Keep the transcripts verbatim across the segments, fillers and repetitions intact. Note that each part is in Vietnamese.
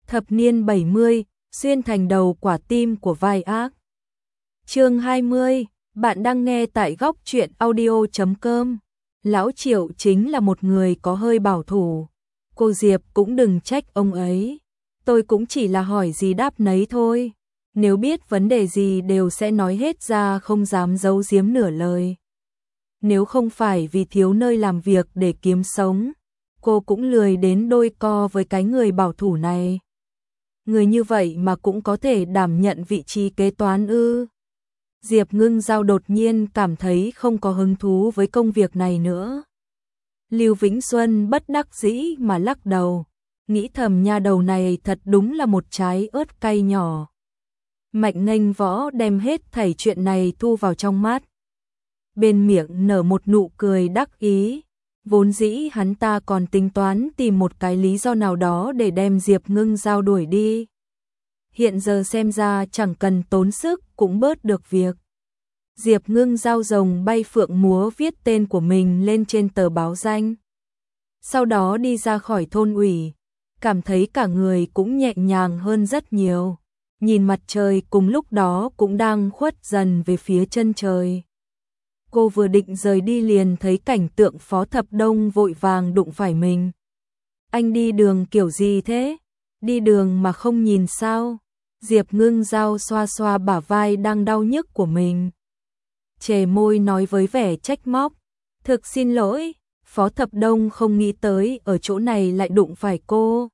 Thập niên bảy mươi, xuyên thành đầu quả tim của vai ác. Chương hai mươi, bạn đang nghe tại góc truyện audio chấm com. Lão Triệu chính là một người có hơi bảo thủ. Cô Diệp cũng đừng trách ông ấy. Tôi cũng chỉ là hỏi gì đáp nấy thôi. Nếu biết vấn đề gì đều sẽ nói hết ra, không dám giấu giếm nửa lời. Nếu không phải vì thiếu nơi làm việc để kiếm sống, cô cũng lười đến đôi co với cái người bảo thủ này. Người như vậy mà cũng có thể đảm nhận vị trí kế toán ư? Diệp Ngưng Giao đột nhiên cảm thấy không có hứng thú với công việc này nữa. Lưu Vĩnh Xuân bất đắc dĩ mà lắc đầu, nghĩ thầm nha đầu này thật đúng là một trái ớt cay nhỏ. Mạnh Nghênh Võ đem hết thảy chuyện này thu vào trong mắt. Bên miệng nở một nụ cười đắc ý. Vốn dĩ hắn ta còn tính toán tìm một cái lý do nào đó để đem Diệp Ngưng Giao đuổi đi. Hiện giờ xem ra chẳng cần tốn sức cũng bớt được việc. Diệp Ngưng Giao rồng bay phượng múa viết tên của mình lên trên tờ báo danh. Sau đó đi ra khỏi thôn ủy, cảm thấy cả người cũng nhẹ nhàng hơn rất nhiều. Nhìn mặt trời cùng lúc đó cũng đang khuất dần về phía chân trời. Cô vừa định rời đi liền thấy cảnh tượng Phó Thập Đông vội vàng đụng phải mình. Anh đi đường kiểu gì thế? Đi đường mà không nhìn sao? Diệp Ngưng Giao xoa xoa bả vai đang đau nhức của mình. Chề môi nói với vẻ trách móc. Thực xin lỗi, Phó Thập Đông không nghĩ tới ở chỗ này lại đụng phải cô.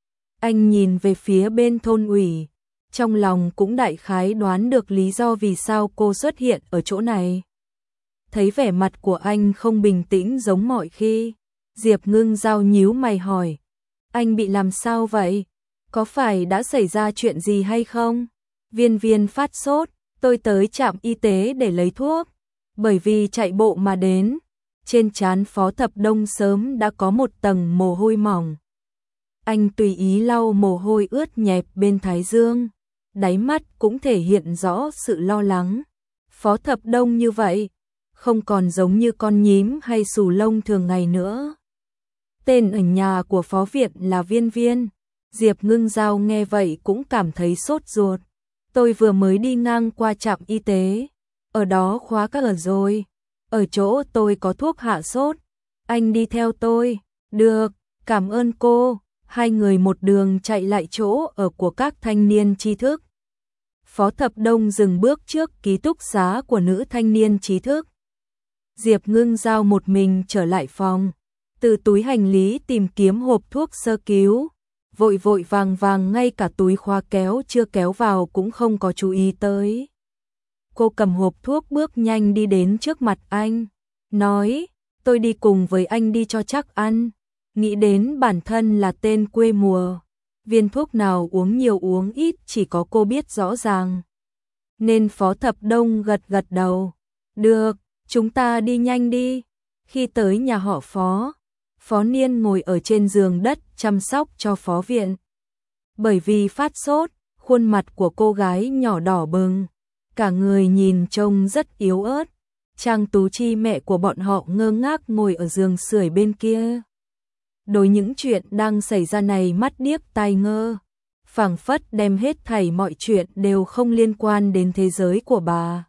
Anh nhìn về phía bên thôn ủy, trong lòng cũng đại khái đoán được lý do vì sao cô xuất hiện ở chỗ này. Thấy vẻ mặt của anh không bình tĩnh giống mọi khi, Diệp Ngưng Giao nhíu mày hỏi, anh bị làm sao vậy? Có phải đã xảy ra chuyện gì hay không? Viên Viên phát sốt, tôi tới trạm y tế để lấy thuốc, bởi vì chạy bộ mà đến. Trên trán Phó Thập Đông sớm đã có một tầng mồ hôi mỏng. Anh tùy ý lau mồ hôi ướt nhẹp bên thái dương, đáy mắt cũng thể hiện rõ sự lo lắng. Phó Thập Đông như vậy, không còn giống như con nhím hay xù lông thường ngày nữa. Tên ở nhà của phó viện là Viên Viên. Diệp Ngưng Giao nghe vậy cũng cảm thấy sốt ruột. Tôi vừa mới đi ngang qua trạm y tế, ở đó khóa các ở rồi. Ở chỗ tôi có thuốc hạ sốt. Anh đi theo tôi. Được, cảm ơn cô. Hai người một đường chạy lại chỗ ở của các thanh niên trí thức. Phó Thập Đông dừng bước trước ký túc xá của nữ thanh niên trí thức. Diệp Ngưng Giao một mình trở lại phòng, từ túi hành lý tìm kiếm hộp thuốc sơ cứu, vội vội vàng vàng ngay cả túi khóa kéo chưa kéo vào cũng không có chú ý tới. Cô cầm hộp thuốc bước nhanh đi đến trước mặt anh, nói, tôi đi cùng với anh đi cho chắc ăn. Nghĩ đến bản thân là tên quê mùa, viên thuốc nào uống nhiều uống ít chỉ có cô biết rõ ràng. Nên Phó Thập Đông gật gật đầu, được. Chúng ta đi nhanh đi. Khi tới nhà họ Phó, Phó Niên ngồi ở trên giường đất chăm sóc cho phó viện. Bởi vì phát sốt, khuôn mặt của cô gái nhỏ đỏ bừng, cả người nhìn trông rất yếu ớt. Trang Tú Chi mẹ của bọn họ ngơ ngác ngồi ở giường sưởi bên kia. Đối những chuyện đang xảy ra này mắt điếc tai ngơ, phảng phất đem hết thảy mọi chuyện đều không liên quan đến thế giới của bà.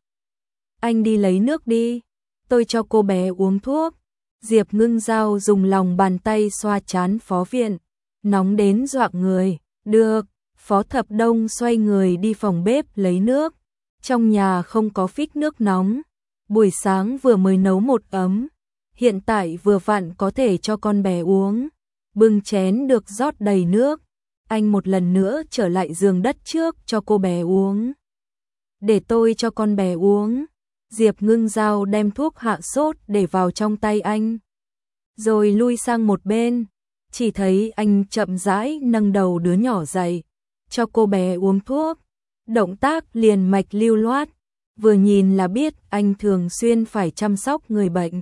Anh đi lấy nước đi, tôi cho cô bé uống thuốc. Diệp Ngưng Giao dùng lòng bàn tay xoa trán phó viện, nóng đến doạng người. Được, Phó Thập Đông xoay người đi phòng bếp lấy nước. Trong nhà không có phích nước nóng, buổi sáng vừa mới nấu một ấm, hiện tại vừa vặn có thể cho con bé uống. Bưng chén được rót đầy nước, anh một lần nữa trở lại giường đất trước cho cô bé uống. Để tôi cho con bé uống. Diệp Ngưng Giao đem thuốc hạ sốt để vào trong tay anh, rồi lui sang một bên, chỉ thấy anh chậm rãi nâng đầu đứa nhỏ dậy, cho cô bé uống thuốc. Động tác liền mạch lưu loát, vừa nhìn là biết anh thường xuyên phải chăm sóc người bệnh.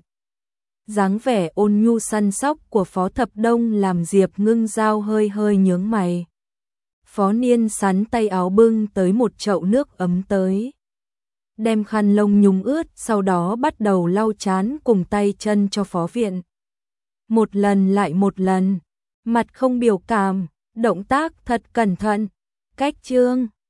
Dáng vẻ ôn nhu săn sóc của Phó Thập Đông làm Diệp Ngưng Giao hơi hơi nhướng mày. Phó Niên sắn tay áo bưng tới một chậu nước ấm tới, đem khăn lông nhúng ướt, sau đó bắt đầu lau trán cùng tay chân cho phó viện. Một lần lại một lần, mặt không biểu cảm, động tác thật cẩn thận. Cách chương